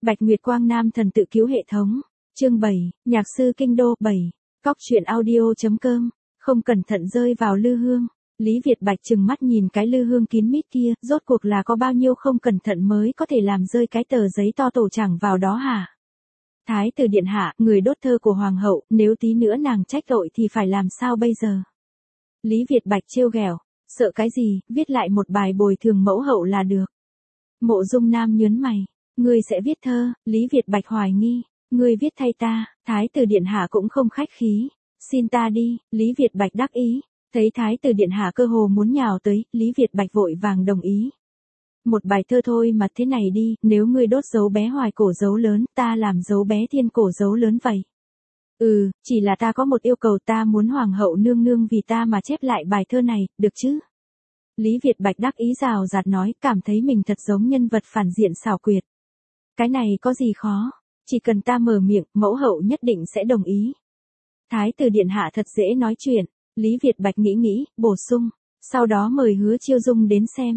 Bạch Nguyệt Quang Nam thần tự cứu hệ thống. Chương 7, nhạc sư kinh đô 7. Cóc truyện audio.com. Không cẩn thận rơi vào lư hương. Lý Việt Bạch trừng mắt nhìn cái lư hương kín mít kia, rốt cuộc là có bao nhiêu không cẩn thận mới có thể làm rơi cái tờ giấy to tổ chẳng vào đó hả? Thái tử điện hạ, người đốt thơ của hoàng hậu, nếu tí nữa nàng trách tội thì phải làm sao bây giờ? Lý Việt Bạch trêu ghẹo, sợ cái gì, viết lại một bài bồi thường mẫu hậu là được. Mộ Dung Nam nhớn mày, ngươi sẽ viết thơ? Lý Việt Bạch hoài nghi, ngươi viết thay ta. Thái tử điện hạ cũng không khách khí, xin ta đi. Lý Việt Bạch đắc ý, thấy thái tử điện hạ cơ hồ muốn nhào tới, Lý Việt Bạch vội vàng đồng ý. Một bài thơ thôi mà, thế này đi, nếu ngươi đốt dấu bé hoài cổ dấu lớn, ta làm dấu bé thiên cổ dấu lớn vậy. Chỉ là ta có một yêu cầu, ta muốn hoàng hậu nương nương vì ta mà chép lại bài thơ này, được chứ? Lý Việt Bạch đắc ý rào rạt nói, cảm thấy mình thật giống nhân vật phản diện xảo quyệt. Cái này có gì khó, chỉ cần ta mở miệng, mẫu hậu nhất định sẽ đồng ý. Thái tử điện hạ thật dễ nói chuyện. Lý Việt Bạch nghĩ, bổ sung, sau đó mời Hứa Chiêu Dung đến xem.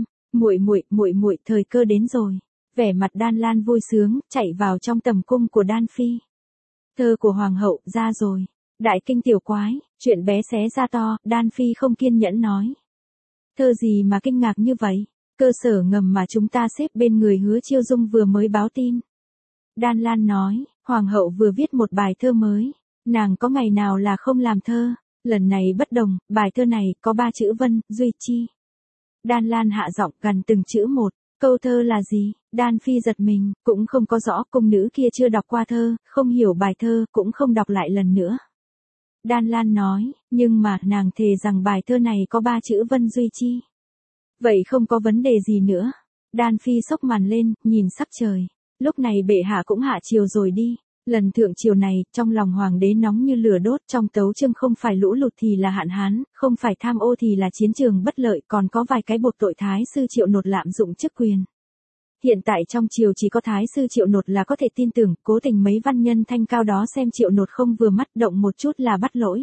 Muội, thời cơ đến rồi. Vẻ mặt Đan Lan vui sướng, chạy vào trong tầm cung của Đan Phi. Thơ của hoàng hậu ra rồi. Đại kinh tiểu quái, chuyện bé xé ra to, Đan Phi không kiên nhẫn nói. Thơ gì mà kinh ngạc như vậy? Cơ sở ngầm mà chúng ta xếp bên người Hứa Chiêu Dung vừa mới báo tin. Đan Lan nói, hoàng hậu vừa viết một bài thơ mới. Nàng có ngày nào là không làm thơ. Lần này bất đồng, bài thơ này có 3 chữ Vân, Duy Chi. Đan Lan hạ giọng gần từng chữ một. Câu thơ là gì? Đan Phi giật mình, cũng không có rõ, cung nữ kia chưa đọc qua thơ, không hiểu bài thơ, cũng không đọc lại lần nữa. Đan Lan nói, nhưng mà nàng thề rằng bài thơ này có 3 chữ Vân Duy Chi. Vậy không có vấn đề gì nữa. Đan Phi xốc màn lên, nhìn sắc trời. Lúc này bệ hạ cũng hạ triều rồi đi. Lần thượng triều này, trong lòng hoàng đế nóng như lửa đốt, trong tấu chương không phải lũ lụt thì là hạn hán, không phải tham ô thì là chiến trường bất lợi, còn có vài cái buộc tội thái sư Triệu Nột lạm dụng chức quyền. Hiện tại trong triều chỉ có thái sư Triệu Nột là có thể tin tưởng, cố tình mấy văn nhân thanh cao đó xem Triệu Nột không vừa mắt, động một chút là bắt lỗi.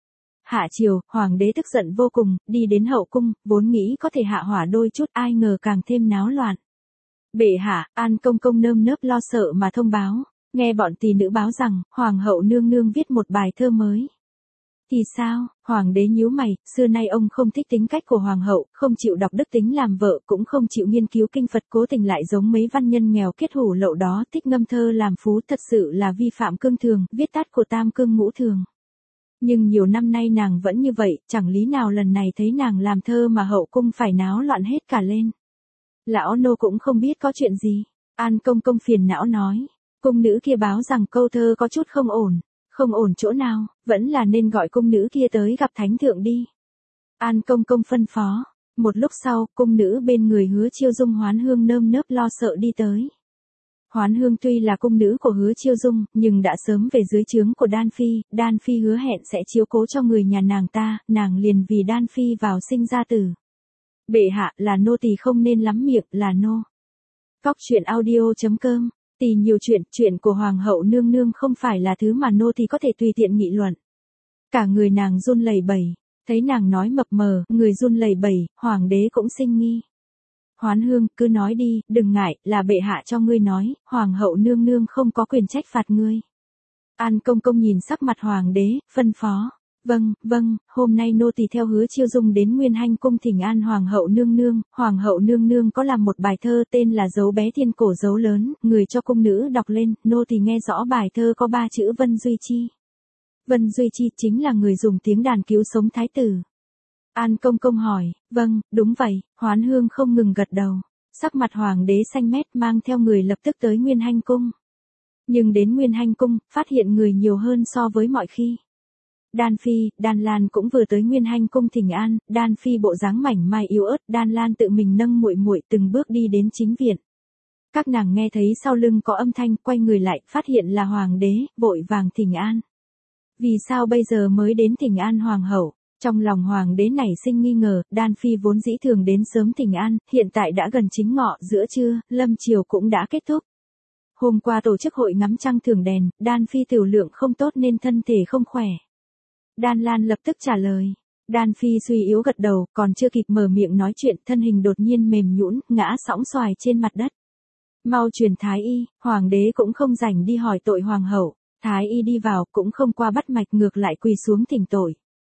Hạ triều, hoàng đế tức giận vô cùng, đi đến hậu cung, vốn nghĩ có thể hạ hỏa đôi chút, ai ngờ càng thêm náo loạn. Bệ hạ, An công công nơm nớp lo sợ mà thông báo. Nghe bọn tỷ nữ báo rằng, hoàng hậu nương nương viết một bài thơ mới. Thì sao? Hoàng đế nhíu mày, xưa nay ông không thích tính cách của hoàng hậu, không chịu đọc đức tính làm vợ, cũng không chịu nghiên cứu kinh Phật, cố tình lại giống mấy văn nhân nghèo kết hủ lậu đó, thích ngâm thơ làm phú, thật sự là vi phạm cương thường, viết tắt của tam cương ngũ thường. Nhưng nhiều năm nay nàng vẫn như vậy, chẳng lý nào lần này thấy nàng làm thơ mà hậu cung phải náo loạn hết cả lên. Lão nô cũng không biết có chuyện gì. An công công phiền não nói. Cung nữ kia báo rằng câu thơ có chút không ổn. Không ổn chỗ nào, vẫn là nên gọi cung nữ kia tới gặp thánh thượng đi. An công công phân phó. Một lúc sau, cung nữ bên người Hứa Chiêu Dung Hoán Hương nơm nớp lo sợ đi tới. Hoán Hương tuy là cung nữ của Hứa Chiêu Dung, nhưng đã sớm về dưới trướng của Đan Phi hứa hẹn sẽ chiếu cố cho người nhà nàng ta, nàng liền vì Đan Phi vào sinh ra tử. Bệ hạ, là nô tỳ không nên lắm miệng, là nô. Cóc truyện audio.com. Tỳ nhiều chuyện của hoàng hậu nương nương không phải là thứ mà nô tỳ có thể tùy tiện nghị luận. Cả người nàng run lẩy bẩy, thấy nàng nói mập mờ, người run lẩy bẩy, hoàng đế cũng sinh nghi. Hoán Hương, cứ nói đi, đừng ngại, là bệ hạ cho ngươi nói, hoàng hậu nương nương không có quyền trách phạt ngươi. An công công nhìn sắc mặt hoàng đế, phân phó. Vâng, hôm nay nô tỳ theo Hứa Chiêu Dung đến Nguyên Hanh cung thỉnh an hoàng hậu nương nương có làm một bài thơ tên là Dấu bé thiên cổ dấu lớn, người cho cung nữ đọc lên, nô tỳ nghe rõ bài thơ có 3 chữ Vân Duy Chi. Vân Duy Chi chính là người dùng tiếng đàn cứu sống thái tử. An công công hỏi, vâng, đúng vậy. Hoán Hương không ngừng gật đầu. Sắc mặt hoàng đế xanh mét, mang theo người lập tức tới Nguyên Hanh cung. Nhưng đến Nguyên Hanh cung, phát hiện người nhiều hơn so với mọi khi. Đan Phi, Đan Lan cũng vừa tới Nguyên Hanh cung thỉnh an, Đan Phi bộ dáng mảnh mai yếu ớt, Đan Lan tự mình nâng muội từng bước đi đến chính viện. Các nàng nghe thấy sau lưng có âm thanh, quay người lại, phát hiện là hoàng đế, vội vàng thỉnh an. Vì sao bây giờ mới đến thỉnh an hoàng hậu? Trong lòng hoàng đế nảy sinh nghi ngờ, Đan Phi vốn dĩ thường đến sớm thỉnh an, hiện tại đã gần chính ngọ, giữa trưa, lâm chiều cũng đã kết thúc. Hôm qua tổ chức hội ngắm trăng thưởng đèn, Đan Phi tiểu lượng không tốt nên thân thể không khỏe. Đan Lan lập tức trả lời. Đan Phi suy yếu gật đầu, còn chưa kịp mở miệng nói chuyện, thân hình đột nhiên mềm nhũn, ngã sõng xoài trên mặt đất. Mau truyền thái y, hoàng đế cũng không rảnh đi hỏi tội hoàng hậu. Thái y đi vào cũng không qua bắt mạch, ngược lại quỳ xuống thỉnh tội.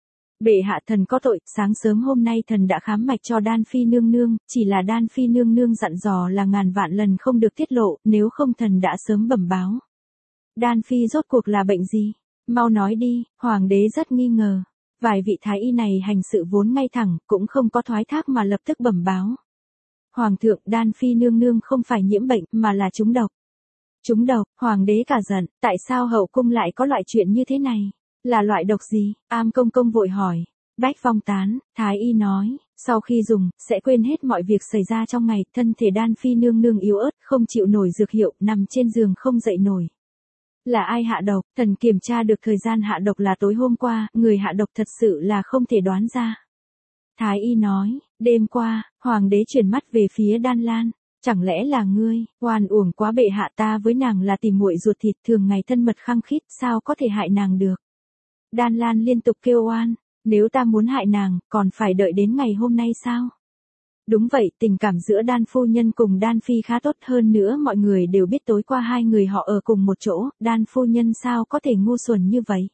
Bệ hạ, thần có tội, sáng sớm hôm nay thần đã khám mạch cho Đan Phi nương nương, chỉ là Đan Phi nương nương dặn dò là ngàn vạn lần không được tiết lộ, nếu không thần đã sớm bẩm báo. Đan Phi rốt cuộc là bệnh gì? Mau nói đi, hoàng đế rất nghi ngờ. Vài vị thái y này hành sự vốn ngay thẳng, cũng không có thoái thác mà lập tức bẩm báo. Hoàng thượng, Đan Phi nương nương không phải nhiễm bệnh mà là trúng độc. Trúng độc, hoàng đế cả giận, tại sao hậu cung lại có loại chuyện như thế này? Là loại độc gì? Am công công vội hỏi. Bách phong tán, thái y nói, sau khi dùng, sẽ quên hết mọi việc xảy ra trong ngày, thân thể Đan Phi nương nương yếu ớt, không chịu nổi dược hiệu, nằm trên giường không dậy nổi. Là ai hạ độc? Thần kiểm tra được thời gian hạ độc là tối hôm qua, người hạ độc thật sự là không thể đoán ra. Thái y nói, đêm qua, hoàng đế chuyển mắt về phía Đan Lan. Chẳng lẽ là ngươi? Oan uổng quá bệ hạ, ta với nàng là tỷ muội ruột thịt, thường ngày thân mật khăng khít, sao có thể hại nàng được? Đan Lan liên tục kêu oan, nếu ta muốn hại nàng, còn phải đợi đến ngày hôm nay sao? Đúng vậy, tình cảm giữa Đan phu nhân cùng Đan Phi khá tốt, hơn nữa mọi người đều biết tối qua hai người họ ở cùng một chỗ, Đan phu nhân sao có thể ngu xuẩn như vậy?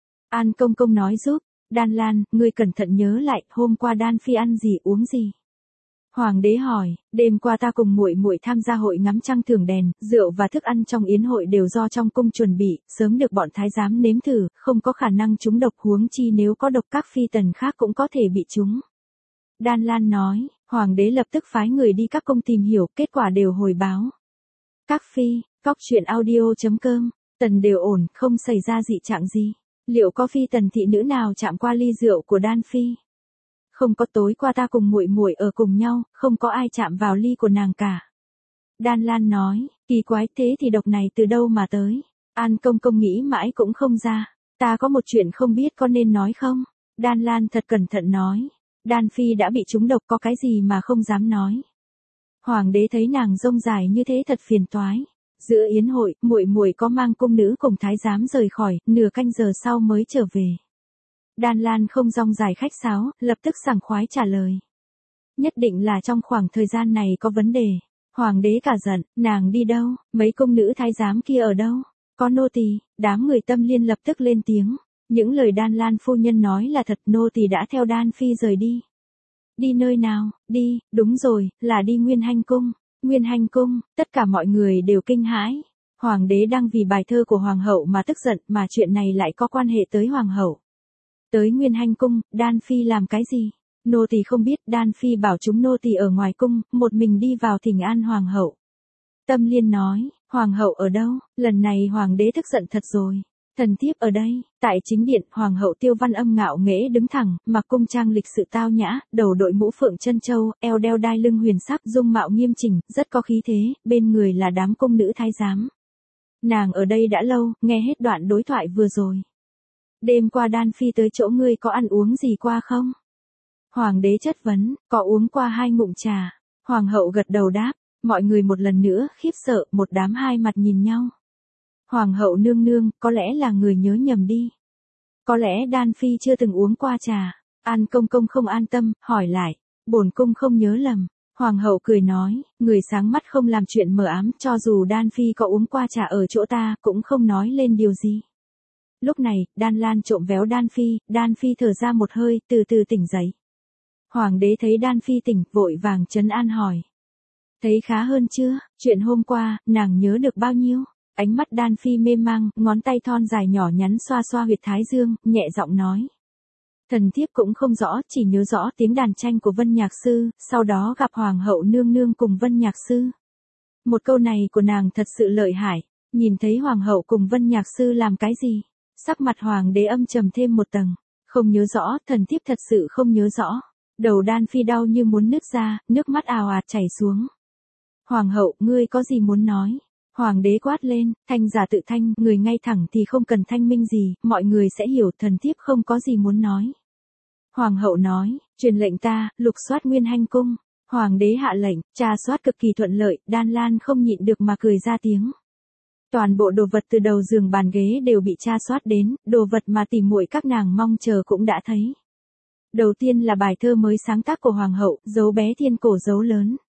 An công công nói giúp, Đan Lan, ngươi cẩn thận nhớ lại, hôm qua Đan Phi ăn gì uống gì? Hoàng đế hỏi, đêm qua ta cùng muội muội tham gia hội ngắm trăng thưởng đèn, rượu và thức ăn trong yến hội đều do trong cung chuẩn bị, sớm được bọn thái giám nếm thử, không có khả năng trúng độc, huống chi nếu có độc các phi tần khác cũng có thể bị trúng. Đan Lan nói, hoàng đế lập tức phái người đi các cung tìm hiểu, kết quả đều hồi báo. Các phi, coctruyện.audio.com, tần đều ổn, không xảy ra dị trạng gì. Liệu có phi tần thị nữ nào chạm qua ly rượu của Đan Phi? Không có, tối qua ta cùng muội muội ở cùng nhau, không có ai chạm vào ly của nàng cả. Đan Lan nói, kỳ quái, thế thì độc này từ đâu mà tới? An công công nghĩ mãi cũng không ra, ta có một chuyện không biết có nên nói không? Đan Lan thật cẩn thận nói, Đan Phi đã bị trúng độc, có cái gì mà không dám nói. Hoàng đế thấy nàng rông dài như thế thật phiền toái. Giữa yến hội, muội muội có mang cung nữ cùng thái giám rời khỏi, nửa canh giờ sau mới trở về. Đan Lan không rong dài khách sáo, lập tức sảng khoái trả lời. Nhất định là trong khoảng thời gian này có vấn đề. Hoàng đế cả giận, nàng đi đâu, mấy cung nữ thái giám kia ở đâu? Có nô tỳ, đám người Tâm Liên lập tức lên tiếng. Những lời Đan Lan phu nhân nói là thật, nô tỳ đã theo Đan Phi rời đi. Đi nơi nào? Đi, đúng rồi, là đi Nguyên Hanh cung. Nguyên Hanh cung, tất cả mọi người đều kinh hãi. Hoàng đế đang vì bài thơ của hoàng hậu mà tức giận, mà chuyện này lại có quan hệ tới hoàng hậu. Tới Nguyên Hanh cung, Đan Phi làm cái gì? Nô tỳ không biết, Đan Phi bảo chúng nô tỳ ở ngoài cung, một mình đi vào thỉnh an hoàng hậu. Tâm Liên nói, hoàng hậu ở đâu? Lần này hoàng đế tức giận thật rồi. Thần thiếp ở đây. Tại chính điện, hoàng hậu Tiêu Văn Âm ngạo nghễ đứng thẳng, mặc cung trang lịch sự tao nhã, đầu đội mũ phượng chân châu, eo đeo đai lưng huyền sắc, dung mạo nghiêm chỉnh, rất có khí thế, bên người là đám cung nữ thái giám. Nàng ở đây đã lâu, nghe hết đoạn đối thoại vừa rồi. Đêm qua Đan Phi tới chỗ ngươi có ăn uống gì qua không? Hoàng đế chất vấn, có uống qua 2 ngụm trà. Hoàng hậu gật đầu đáp, mọi người một lần nữa khiếp sợ, một đám hai mặt nhìn nhau. Hoàng hậu nương nương, có lẽ là người nhớ nhầm đi. Có lẽ Đan Phi chưa từng uống qua trà. An công công không an tâm, hỏi lại, bổn cung không nhớ lầm. Hoàng hậu cười nói, người sáng mắt không làm chuyện mờ ám, cho dù Đan Phi có uống qua trà ở chỗ ta, cũng không nói lên điều gì. Lúc này, Đan Lan trộm véo Đan Phi thở ra một hơi, từ từ tỉnh dậy. Hoàng đế thấy Đan Phi tỉnh, vội vàng trấn an hỏi. Thấy khá hơn chưa, chuyện hôm qua, nàng nhớ được bao nhiêu? Ánh mắt Đan Phi mê mang, ngón tay thon dài nhỏ nhắn xoa xoa huyệt thái dương, nhẹ giọng nói. Thần thiếp cũng không rõ, chỉ nhớ rõ tiếng đàn tranh của Vân Nhạc Sư, sau đó gặp Hoàng hậu nương nương cùng Vân Nhạc Sư. Một câu này của nàng thật sự lợi hại, nhìn thấy Hoàng hậu cùng Vân Nhạc Sư làm cái gì? Sắc mặt Hoàng đế âm trầm thêm một tầng, không nhớ rõ, thần thiếp thật sự không nhớ rõ. Đầu Đan Phi đau như muốn nứt ra, nước mắt ào ạt chảy xuống. Hoàng hậu, ngươi có gì muốn nói? Hoàng đế quát lên, thanh giả tự thanh, người ngay thẳng thì không cần thanh minh gì, mọi người sẽ hiểu, thần thiếp không có gì muốn nói. Hoàng hậu nói, truyền lệnh ta, lục soát Nguyên Hanh cung. Hoàng đế hạ lệnh, tra soát cực kỳ thuận lợi, Đan Lan không nhịn được mà cười ra tiếng. Toàn bộ đồ vật từ đầu giường bàn ghế đều bị tra soát đến, đồ vật mà tỉ muội các nàng mong chờ cũng đã thấy. Đầu tiên là bài thơ mới sáng tác của hoàng hậu, dấu bé thiên cổ dấu lớn.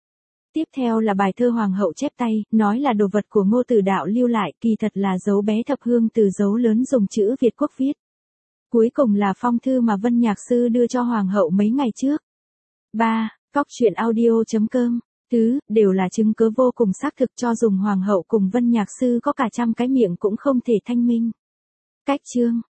Tiếp theo là bài thơ Hoàng hậu chép tay, nói là đồ vật của Ngô Tử Đạo lưu lại, kỳ thật là dấu bé thập hương từ dấu lớn dùng chữ Việt quốc viết. Cuối cùng là phong thư mà Vân Nhạc Sư đưa cho Hoàng hậu mấy ngày trước. 3. Cóc truyện audio.com. Đều là chứng cứ vô cùng xác thực cho dùng Hoàng hậu cùng Vân Nhạc Sư có cả trăm cái miệng cũng không thể thanh minh. Cách chương